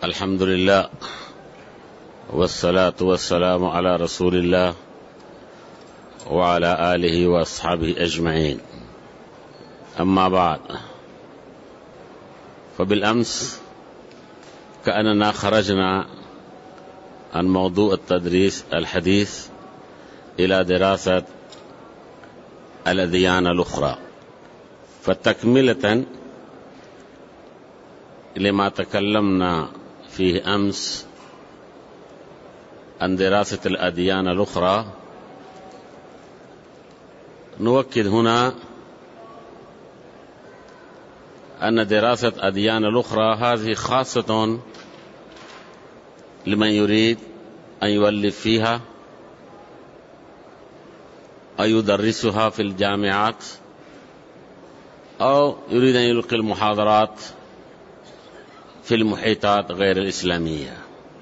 الحمد لله والصلاة والسلام على رسول الله وعلى آله وأصحابه أجمعين. أما بعد، فبالأمس كأننا خرجنا عن موضوع التدريس الحديث إلى دراسة الأديان الأخرى، فتكملة لما تكلمنا فيه أمس عن دراسة الأديان الأخرى، نؤكد هنا أن دراسة أديان الأخرى هذه خاصة لمن يريد أن يؤلف فيها أو يدرسها في الجامعات أو يريد أن يلقي المحاضرات في المحيطات غير الإسلامية.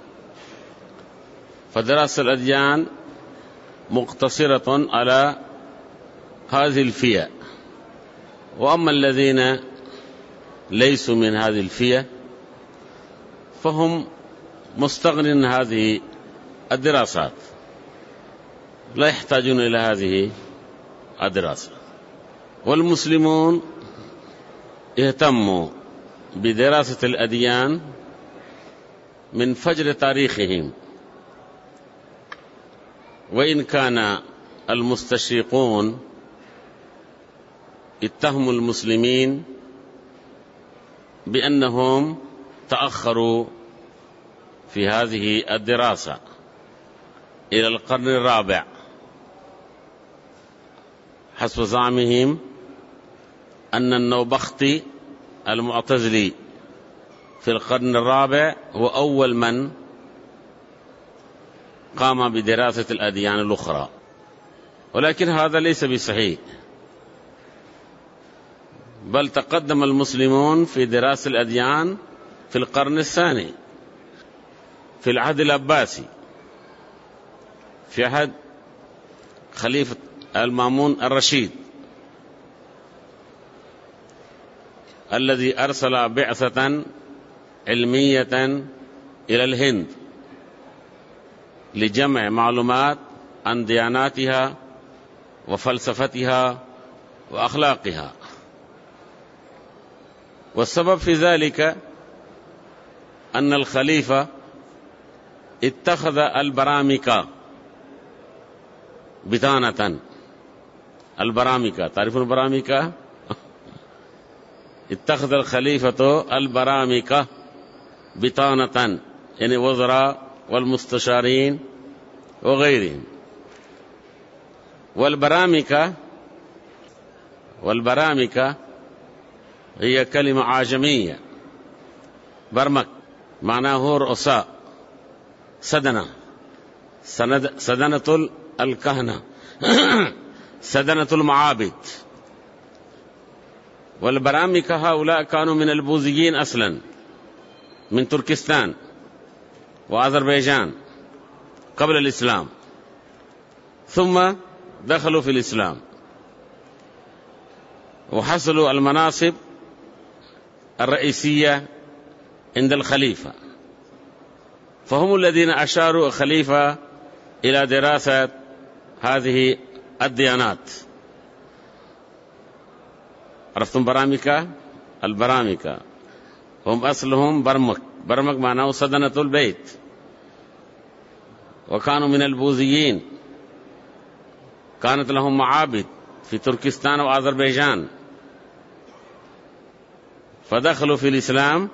فدراسة الأديان مقتصرة على هذه الفئة، وأما الذين ليسوا من هذه الفئة فهم مستغنين عن هذه الدراسات، لا يحتاجون إلى هذه الدراسة. والمسلمون اهتموا بدراسة الأديان من فجر تاريخهم، وإن كان المستشرقون اتهموا المسلمين بأنهم تأخروا في هذه الدراسة إلى القرن الرابع حسب زعمهم، أن النوبختي المعتزلي في القرن الرابع هو أول من قام بدراسة الأديان الأخرى، ولكن هذا ليس بصحيح، بل تقدم المسلمون في دراسة الأديان في القرن الثاني في العهد العباسي، في عهد خليفة المأمون الرشيد الذي أرسل بعثة علمية إلى الهند لجمع معلومات عن دياناتها وفلسفتها وأخلاقها. والسبب في ذلك أن الخليفة اتخذ البرامكة بطانة. البرامكة، تعرفون البرامكة؟ اتخذ الخليفة البرامكة بطانة، يعني وزراء والمستشارين وغيرهم. والبرامكة هي كلمة عجمية، برمك معناه رؤساء، سدنة الكهنة سدنة المعابد. والبرامكة هؤلاء كانوا من البوذيين أصلا، من تركستان وأذربيجان قبل الإسلام، ثم دخلوا في الإسلام وحصلوا المناصب الرئيسية عند الخليفة، فهم الذين أشاروا الخليفة إلى دراسة هذه الديانات. عرفتم برامكة؟ البرامكة هم أصلهم برمك معناه سدنة البيت، وكانوا من البوذيين، كانت لهم معابد في تركستان وأذربيجان، فدخلوا في الإسلام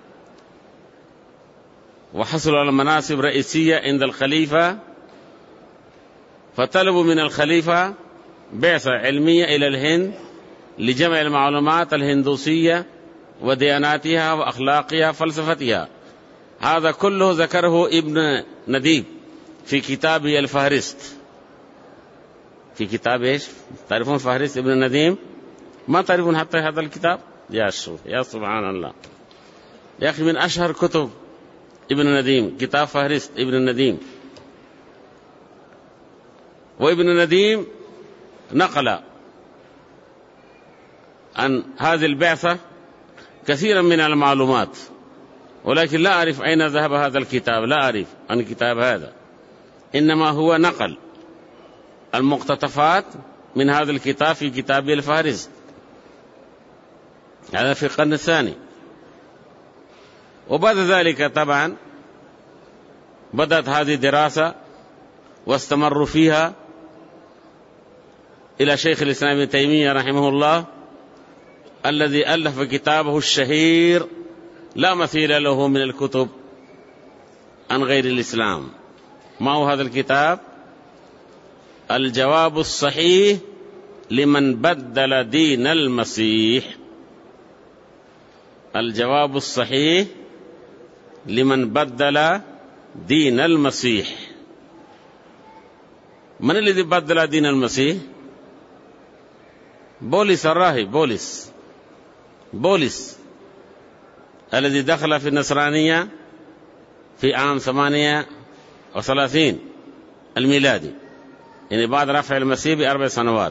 وحصلوا على مناصب رئيسية عند الخليفة، فطلبوا من الخليفة بعثة علمية إلى الهند لجمع المعلومات الهندوسية ودياناتها وأخلاقها وفلسفتها. هذا كله ذكره ابن نديم في كتابه الفهرست. في كتاب إيش؟ تعرفون فهرست ابن نديم؟ ما تعرفون حتى هذا الكتاب؟ يا سبحان الله يا أخي، من أشهر كتب ابن نديم كتاب فهرست ابن نديم. وابن نديم نقل عن هذه البعثة كثيرا من المعلومات، ولكن لا أعرف أين ذهب هذا الكتاب، لا أعرف عن الكتاب هذا، إنما هو نقل المقتطفات من هذا الكتاب في كتابه الفهرست، هذا في القرن الثاني. وبعد ذلك طبعا بدأت هذه الدراسة واستمروا فيها إلى شيخ الإسلام ابن تيمية رحمه الله، الذي ألف كتابه الشهير لا مثيل له من الكتب عن غير الإسلام. ما هو هذا الكتاب؟ الجواب الصحيح لمن بدل دين المسيح. الجواب الصحيح لمن بدل دين المسيح. من الذي بدل دين المسيح؟ بولس الراهب، بولس الذي دخل في النصرانية في عام 38 الميلادي، يعني بعد رفع المسيح ب4 سنوات،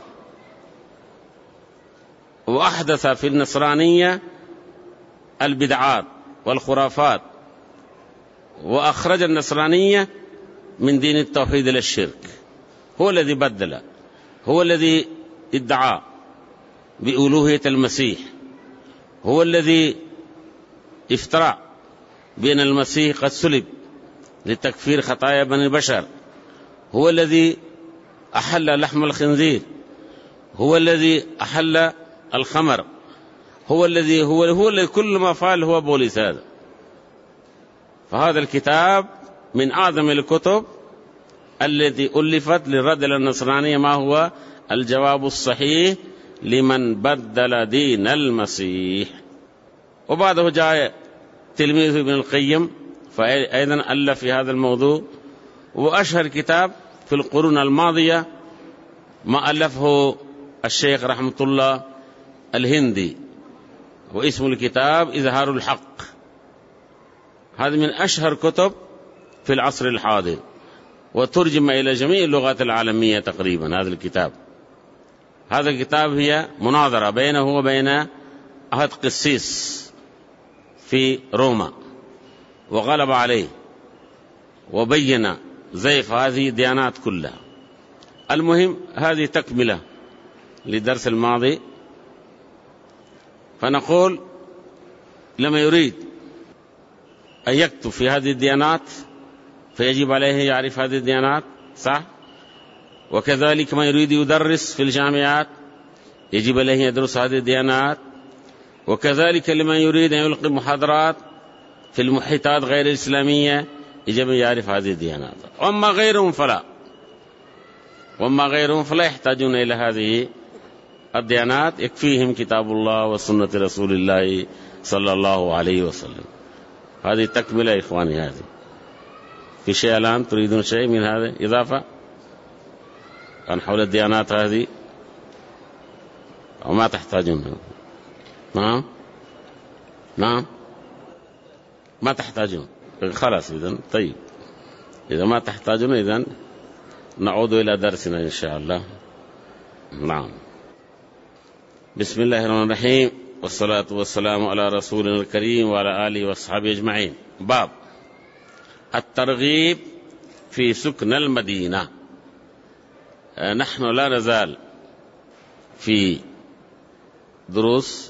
وأحدث في النصرانية البدعات والخرافات، وأخرج النصرانية من دين التوحيد إلى الشرك. هو الذي بدل، هو الذي ادعى بألوهية المسيح، هو الذي افترى بأن المسيح قد صلب لتكفير خطايا بني البشر، هو الذي أحل لحم الخنزير، هو الذي أحل الخمر، هو الذي كل ما فعل هو بولس هذا. فهذا الكتاب من أعظم الكتب التي ألفت للرد على النصرانية. ما هو؟ الجواب الصحيح لمن بدل دين المسيح. وبعده جاء تلميذه ابن القيم فأيضا ألف في هذا الموضوع، وأشهر كتاب في القرون الماضية ما ألفه الشيخ رحمة الله الهندي، واسم الكتاب إظهار الحق. هذا من أشهر كتب في العصر الحاضر، وترجم إلى جميع اللغات العالمية تقريبا. هذا الكتاب هي مناظرة بينه وبين أحد قسيس في روما، وغلب عليه وبين زيف هذه الديانات كلها. المهم هذه تكملة للدرس الماضي. فنقول لما يريد أن يكتب في هذه الديانات فيجب عليه يعرف هذه الديانات، صح؟ وكذلك ما يريد يدرس في الجامعات يجب عليه يدرس هذه الديانات، وكذلك لمن يريد أن يلقي محاضرات في المحيطات غير الإسلامية يجب أن يعرف هذه الديانات. وما غيرهم فلا يحتاجون إلى هذه الديانات، يكفيهم كتاب الله وسنة رسول الله صلى الله عليه وسلم. هذه تكملة يا إخواني. هذه في شيء الآن تريدون شيء من هذا إضافة عن حول الديانات هذه أو ما تحتاجون؟ نعم ما تحتاجون، خلاص إذن. طيب إذا ما تحتاجون إذن نعود إلى درسنا إن شاء الله. نعم. بسم الله الرحمن الرحيم، والصلاة والسلام على رسولنا الكريم وعلى آله وصحبه أجمعين. باب الترغيب في سكن المدينة. نحن لا نزال في دروس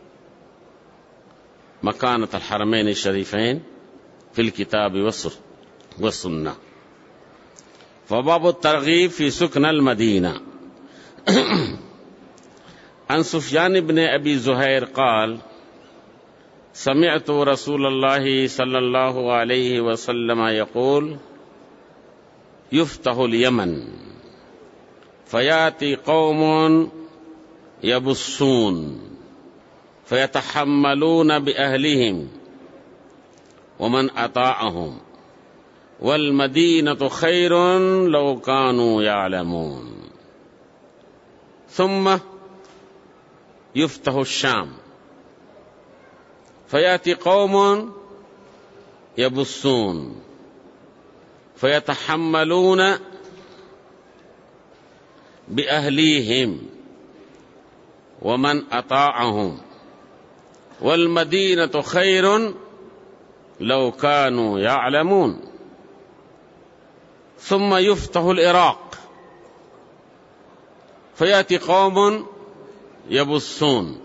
مكانة الحرمين الشريفين في الكتاب والسنة. فباب الترغيب في سكن المدينة. عن سفيان بن أبي زهير قال: سمعت رسول الله صلى الله عليه وسلم يقول: يفتح اليمن فيأتي قوم يبصون فيتحملون بأهلهم ومن أطاعهم، والمدينة خير لو كانوا يعلمون. ثم يفتح الشام فيأتي قوم يبصون فيتحملون بأهليهم ومن أطاعهم، والمدينة خير لو كانوا يعلمون. ثم يفتح العراق فيأتي قوم يبصون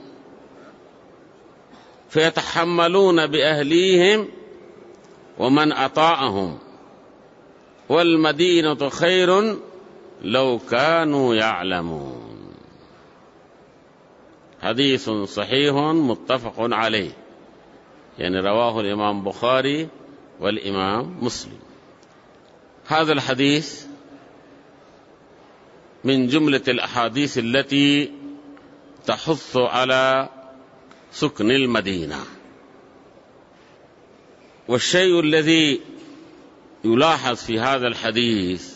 فيتحملون بأهليهم ومن أطاعهم، والمدينة خير لو كانوا يعلمون. حديث صحيح متفق عليه، يعني رواه الإمام بخاري والإمام مسلم. هذا الحديث من جملة الأحاديث التي تحث على سكن المدينة. والشيء الذي يلاحظ في هذا الحديث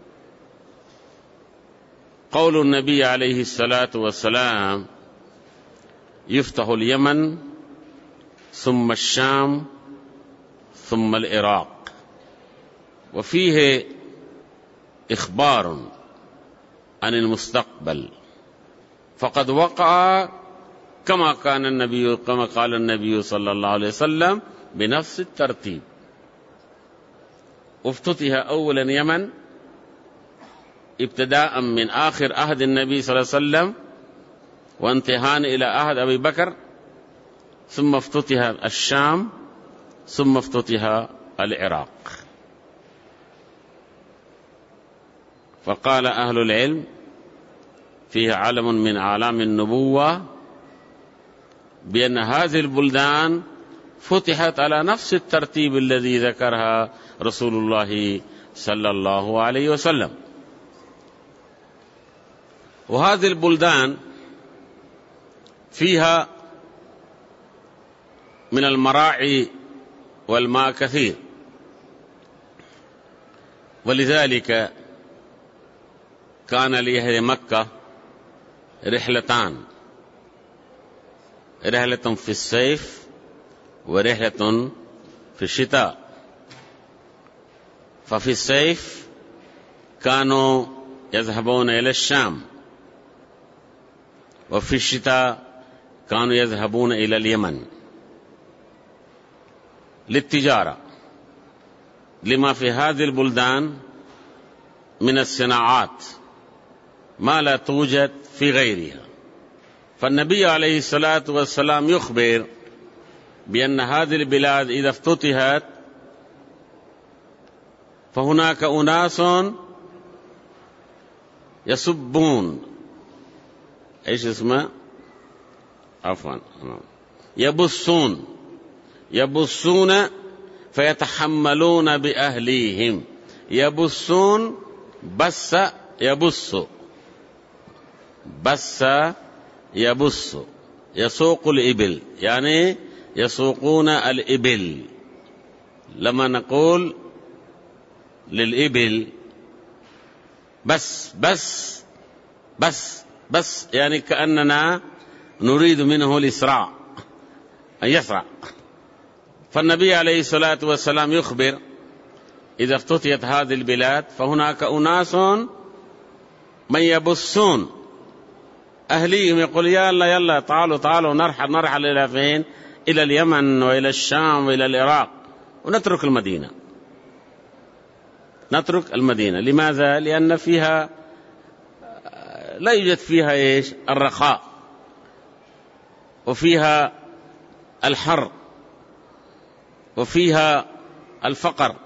قول النبي عليه الصلاة والسلام: يفتح اليمن ثم الشام ثم العراق. وفيه إخبار عن المستقبل، فقد وقع كما قال النبي صلى الله عليه وسلم بنفس الترتيب. افتتح أولا اليمن ابتداء من آخر عهد النبي صلى الله عليه وسلم وانتهاء إلى عهد أبي بكر، ثم افتتح الشام، ثم افتتح العراق. فقال أهل العلم فيه علم من أعلام النبوة بأن هذه البلدان فتحت على نفس الترتيب الذي ذكرها رسول الله صلى الله عليه وسلم. وهذه البلدان فيها من المراعي والماء كثير، ولذلك كان لأهل مكة رحلتان: رحلة في الصيف ورحلة في الشتاء. ففي الصيف كانوا يذهبون إلى الشام، وفي الشتاء كانوا يذهبون إلى اليمن للتجارة، لما في هذه البلدان من الصناعات ما لا توجد في غيرها. فالنبي عليه الصلاة والسلام يخبر بأن هذه البلاد إذا افتتحت فهناك أناس يسبون، ايش اسمه؟ عفوا، يبصون فيتحملون بأهليهم. يبصون بس يبص يسوق الإبل، يعني يسوقون الإبل. لما نقول للإبل بس يعني كأننا نريد منه الإسراع، أن يسرع. فالنبي عليه الصلاة والسلام يخبر إذا افتتحت هذه البلاد فهناك أناس من يبصون أهليهم، يقول يلا تعالوا نرحل إلى فين؟ إلى اليمن وإلى الشام وإلى العراق، ونترك المدينة. لماذا؟ لأن فيها لا يوجد فيها إيش؟ الرخاء، وفيها الحر، وفيها الفقر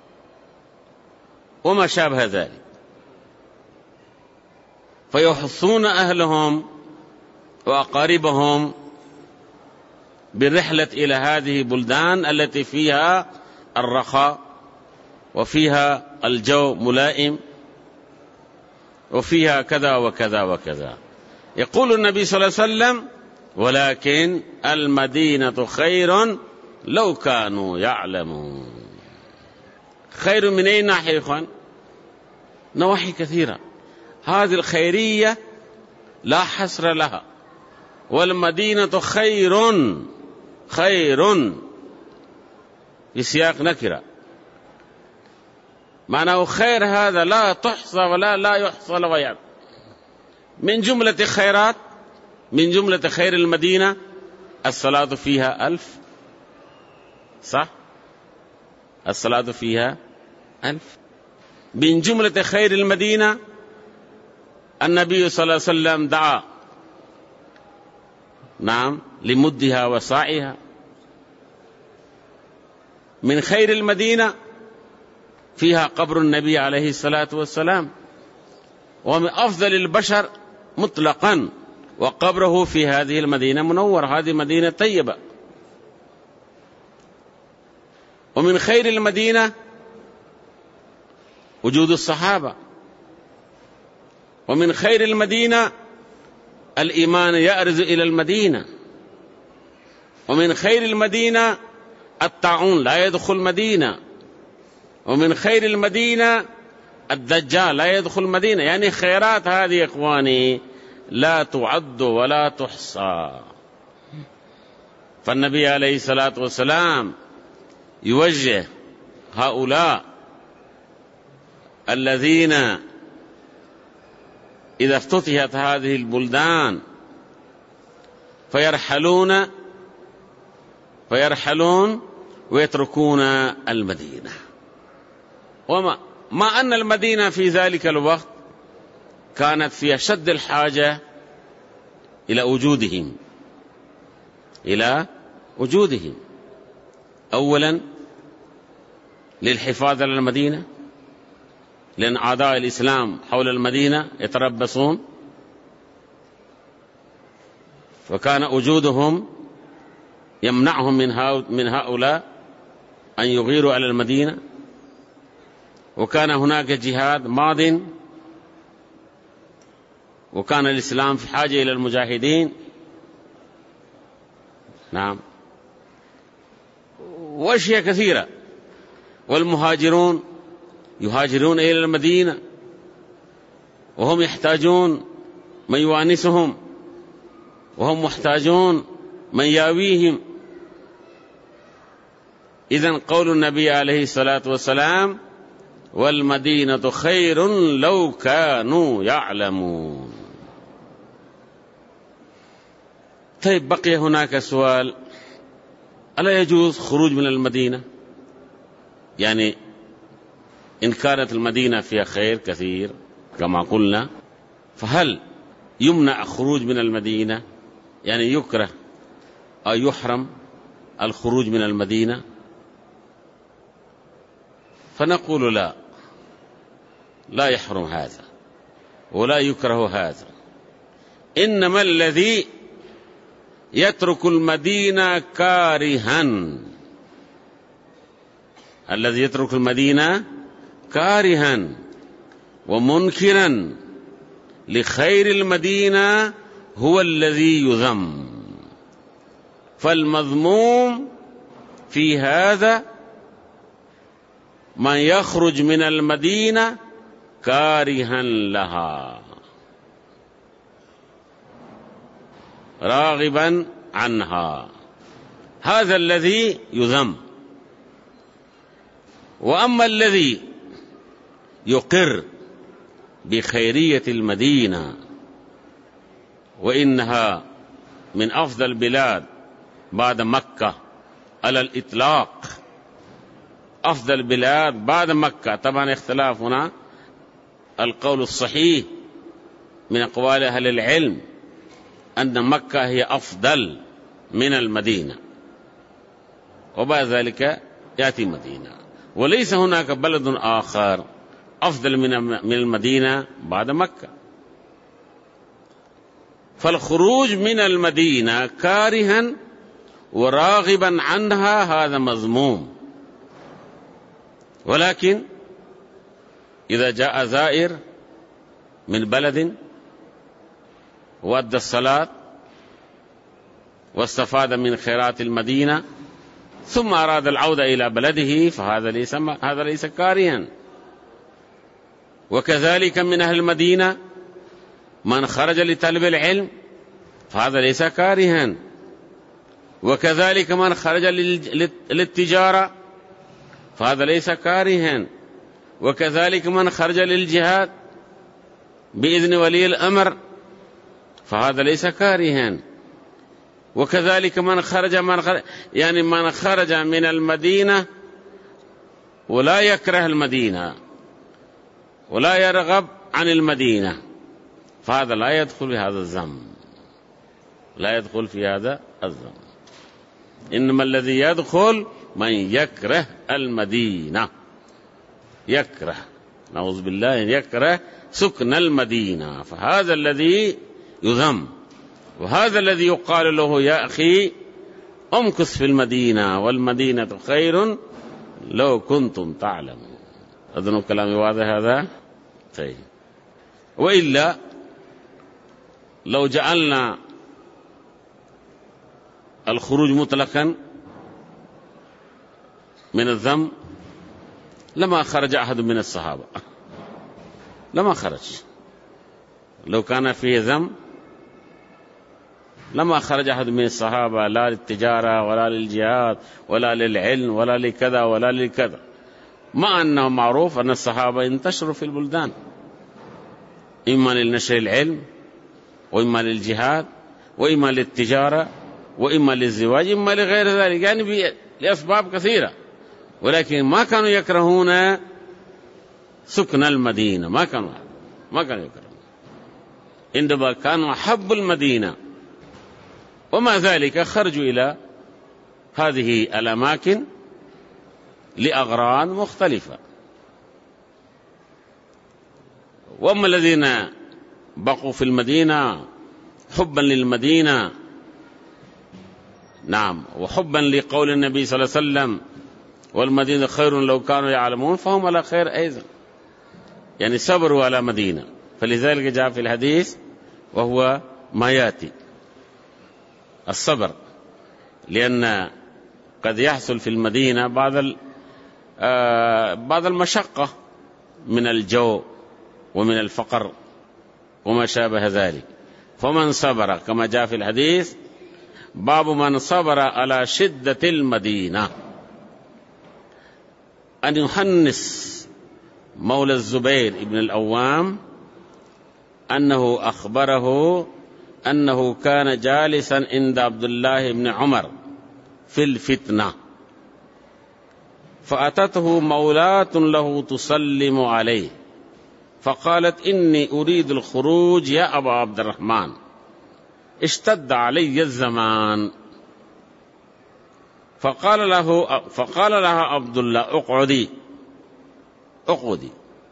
وما شابه ذلك. فيحثون أهلهم وأقاربهم بالرحلة إلى هذه البلدان التي فيها الرخاء، وفيها الجو ملائم، وفيها كذا وكذا وكذا. يقول النبي صلى الله عليه وسلم: ولكن المدينة خير لو كانوا يعلمون. خير من أي ناحية يا إخوان؟ نواحي كثيرة. هذه الخيرية لا حصر لها. والمدينة خير بسياق نكرة، معناه خير هذا لا تحصى ولا لا يحصى ولا. من جملة خيرات، من جملة خير المدينة الصلاة فيها 1000، صح؟ الصلاة فيها 1000. من جملة خير المدينة النبي صلى الله عليه وسلم دعا لمدها وصاعها. من خير المدينة فيها قبر النبي عليه الصلاة والسلام، ومن أفضل البشر مطلقا، وقبره في هذه المدينة منور، هذه مدينة طيبة. ومن خير المدينة وجود الصحابة. ومن خير المدينة الإيمان يأرز إلى المدينة. ومن خير المدينة الطاعون لا يدخل المدينة. ومن خير المدينة الدجال لا يدخل المدينة. يعني خيرات هذه يا إخواني لا تعد ولا تحصى. فالنبي عليه الصلاة والسلام يوجه هؤلاء الذين إذا افتتحت هذه البلدان فيرحلون ويتركون المدينة. وما أن المدينة في ذلك الوقت كانت في أشد الحاجة إلى وجودهم أولا للحفاظ على المدينة، لأن أعداء الإسلام حول المدينة يتربصون، وكان وجودهم يمنعهم من هؤلاء أن يغيروا على المدينة. وكان هناك جهاد ماض، وكان الإسلام في حاجة إلى المجاهدين. وأشياء كثيرة. والمهاجرون يهاجرون إلى المدينة، وهم يحتاجون من يوانسهم، وهم محتاجون من ياويهم. إذن قول النبي عليه الصلاة والسلام: والمدينة خير لو كانوا يعلمون. طيب، بقي هناك سؤال: ألا يجوز خروج من المدينة؟ يعني إن كانت المدينة فيها خير كثير كما قلنا، فهل يمنع خروج من المدينة؟ يعني يكره أو يحرم الخروج من المدينة؟ فنقول لا يحرم هذا ولا يكره هذا. إنما الذي يترك المدينة كارها ومنكرا لخير المدينة هو الذي يذم. فالمذموم في هذا من يخرج من المدينة كارها لها راغبا عنها، هذا الذي يذم. وأما الذي يقر بخيرية المدينة وإنها من أفضل البلاد بعد مكة على الإطلاق، أفضل البلاد بعد مكة، طبعا اختلاف هنا، القول الصحيح من أقوال أهل العلم أن مكة هي أفضل من المدينة، وبعد ذلك يأتي المدينة، وليس هناك بلد آخر أفضل من المدينة بعد مكة. فالخروج من المدينة كارها وراغبا عنها هذا مذموم. ولكن إذا جاء زائر من بلد وأدى الصلاة واستفاد من خيرات المدينة ثم أراد العودة إلى بلده فهذا ليس كارها. وكذلك من أهل المدينة من خرج لطلب العلم فهذا ليس كارها. وكذلك من خرج للتجارة فهذا ليس كارها. وكذلك من خرج للجهاد بإذن ولي الأمر فهذا ليس كارها. وكذلك من خرج من خرج من المدينة ولا يكره المدينة ولا يرغب عن المدينة، فهذا لا يدخل في هذا الذم، لا يدخل في هذا الذم. إنما الذي يدخل من يكره المدينة، يكره، نعوذ بالله، يكره سكن المدينة، فهذا الذي يذم. وهذا الذي يقال له يا أخي امكث في المدينة والمدينة خير لو كنتم تعلمون. أظن كلامي واضح هذا؟ طيب. وإلا لو جعلنا الخروج مطلقا من الذم لما خرج أحد من الصحابة، لما خرج. لو كان فيه ذم لما خرج أحد من الصحابة، لا للتجارة ولا للجهاد ولا للعلم ولا لكذا ولا لكذا، مع أنه معروف أن الصحابة انتشروا في البلدان، إما للنشر العلم وإما للجهاد وإما للتجارة وإما للزواج إما لغير ذلك، يعني لأسباب كثيرة، ولكن ما كانوا يكرهون سكن المدينة، ما كانوا يكرهون، عندما كانوا أحب المدينة. ومع ذلك خرجوا إلى هذه الأماكن لأغراض مختلفة. وأما الذين بقوا في المدينة حبا للمدينة، نعم، وحبا لقول النبي صلى الله عليه وسلم والمدينة خير لو كانوا يعلمون، فهم على خير أيضا، يعني صبروا على مدينة. فلذلك جاء في الحديث وهو ما يأتي الصبر، لأن قد يحصل في المدينة بعض المشقة من الجو ومن الفقر وما شابه ذلك، فمن صبر كما جاء في الحديث باب من صبر على شدة المدينة. أن يحنس مولى الزبير ابن الأوام أنه أخبره أنه كان جالسا عند عبد الله بن عمر في الفتنة، فأتته مولاة له تسلم عليه، فقالت إني أريد الخروج يا أبا عبد الرحمن، اشتد علي الزمان. فقال لها عبد الله اقعدي،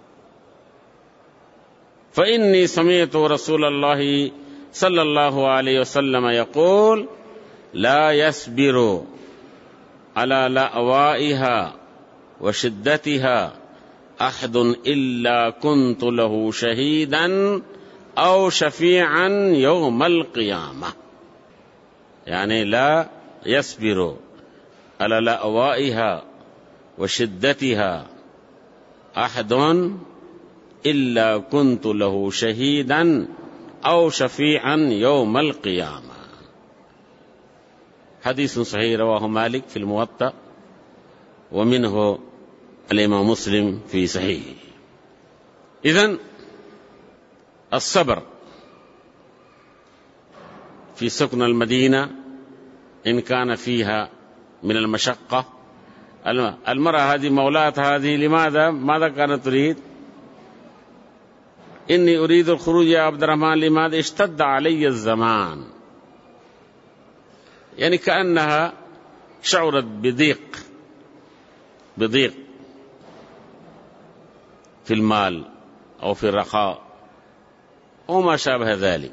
فإني سمعت رسول الله صلى الله عليه وسلم يقول لا يصبر على لأوائها وشدتها أحد إلا كنت له شهيدا أو شفيعا يوم القيامة. يعني لا يصبر على لأوائها وشدتها أحد إلا كنت له شهيدا أو شفيعا يوم القيامة. حديث صحيح رواه مالك في الموطأ، ومنه الإمام مسلم في صحيحه. إذن الصبر في سكن المدينة إن كان فيها من المشقة. المرأة هذه مولاة هذه ماذا كانت تريد؟ إني أريد الخروج يا عبد الرحمن، لماذا؟ اشتد علي الزمان، يعني كأنها شعرت بضيق في المال أو في الرخاء وما شابه ذلك.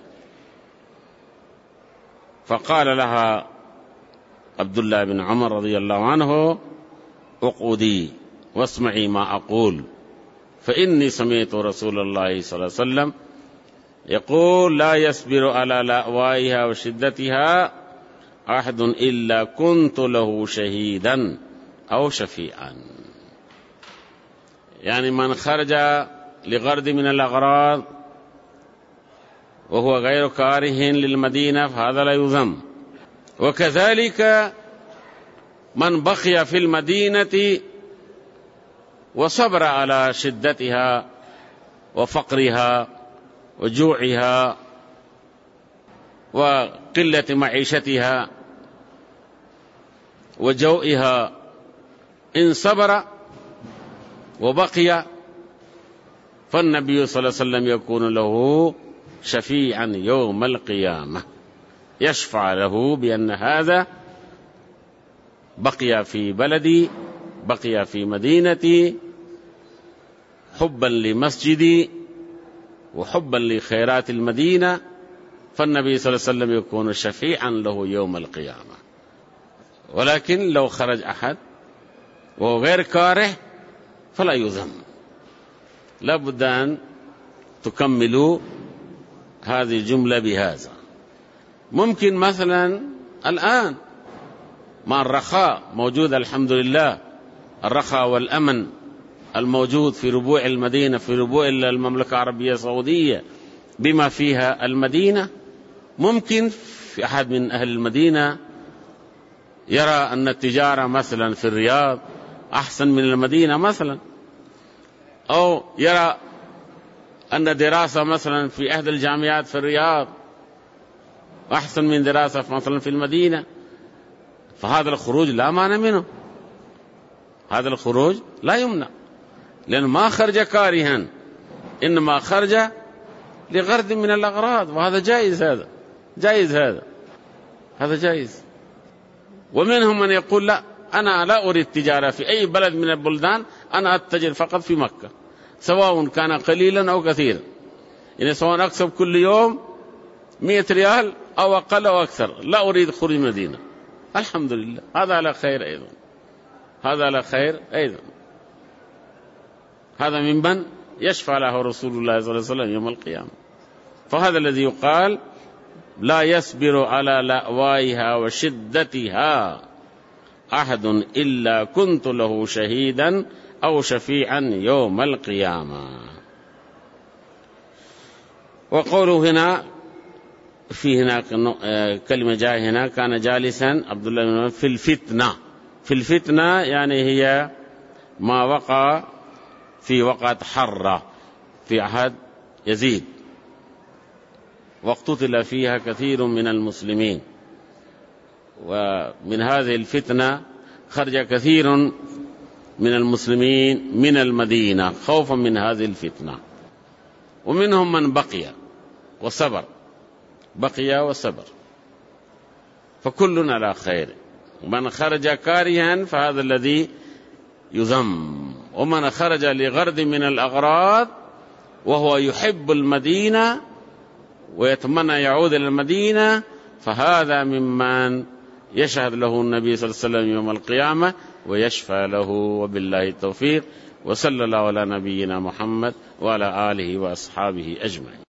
فقال لها عبد الله بن عمر رضي الله عنه اقعدي واسمعي ما أقول، فإني سمعت رسول الله صلى الله عليه وسلم يقول لا يصبر على لأوائها وشدتها أحد إلا كنت له شهيدا أو شفيعا. يعني من خرج لغرض من الأغراض وهو غير كاره للمدينة فهذا لا يذم. وكذلك من بقي في المدينة وصبر على شدتها وفقرها وجوعها وقلة معيشتها وجوئها، إن صبر وبقي، فالنبي صلى الله عليه وسلم يكون له شفيعا يوم القيامة، يشفع له بأن هذا بقي في بلدي، بقي في مدينتي، حبا لمسجدي وحبا لخيرات المدينة، فالنبي صلى الله عليه وسلم يكون شفيعا له يوم القيامة. ولكن لو خرج أحد وهو غير كاره فلا يذم. لا بد أن تكملوا هذه الجملة بهذا. ممكن مثلا الآن مع الرخاء موجود الحمد لله، الرخاء والأمن الموجود في ربوع المدينة، في ربوع المملكة العربية السعودية بما فيها المدينة، ممكن في أحد من أهل المدينة يرى أن التجارة مثلا في الرياض أحسن من المدينة مثلا، أو يرى أن دراسة مثلا في أحد الجامعات في الرياض أحسن من دراسة مثلا في المدينة، فهذا الخروج لا مانع منه، هذا الخروج لا يمنع، لأنه ما خرج كارها، إنما خرج لغرض من الأغراض، وهذا جائز، هذا جائز، هذا جائز. ومنهم من يقول لا، أنا لا أريد تجارة في أي بلد من البلدان، أنا أتجر فقط في مكة، سواء كان قليلا أو كثيرا، يعني سواء أكسب كل يوم 100 ريال أو أقل أو أكثر، لا أريد خروج المدينة. الحمد لله، هذا على خير أيضا، هذا على خير أيضا. هذا ممن يشفع له رسول الله صلى الله عليه وسلم يوم القيامة. فهذا الذي يقال لا يصبر على لأوائها وشدتها أحد إلا كنت له شهيدا أو شفيعا يوم القيامة. وقوله هنا في هنا كلمة جاء هنا كان جالسا عبد الله بن في الفتنة. في الفتنة يعني هي ما وقع في وقعة حرة في عهد يزيد، واقتتل فيها كثير من المسلمين، ومن هذه الفتنة خرج كثير من المسلمين من المدينة خوفا من هذه الفتنة، ومنهم من بقي وصبر، بقي وصبر، فكل على خير. ومن خرج كارها فهذا الذي يذم، ومن خرج لغرض من الأغراض وهو يحب المدينة ويتمنى يعود إلى المدينة، فهذا ممن يشهد له النبي صلى الله عليه وسلم يوم القيامة ويشفى له. وبالله التوفيق، وصلى الله على نبينا محمد وعلى آله وأصحابه أجمعين.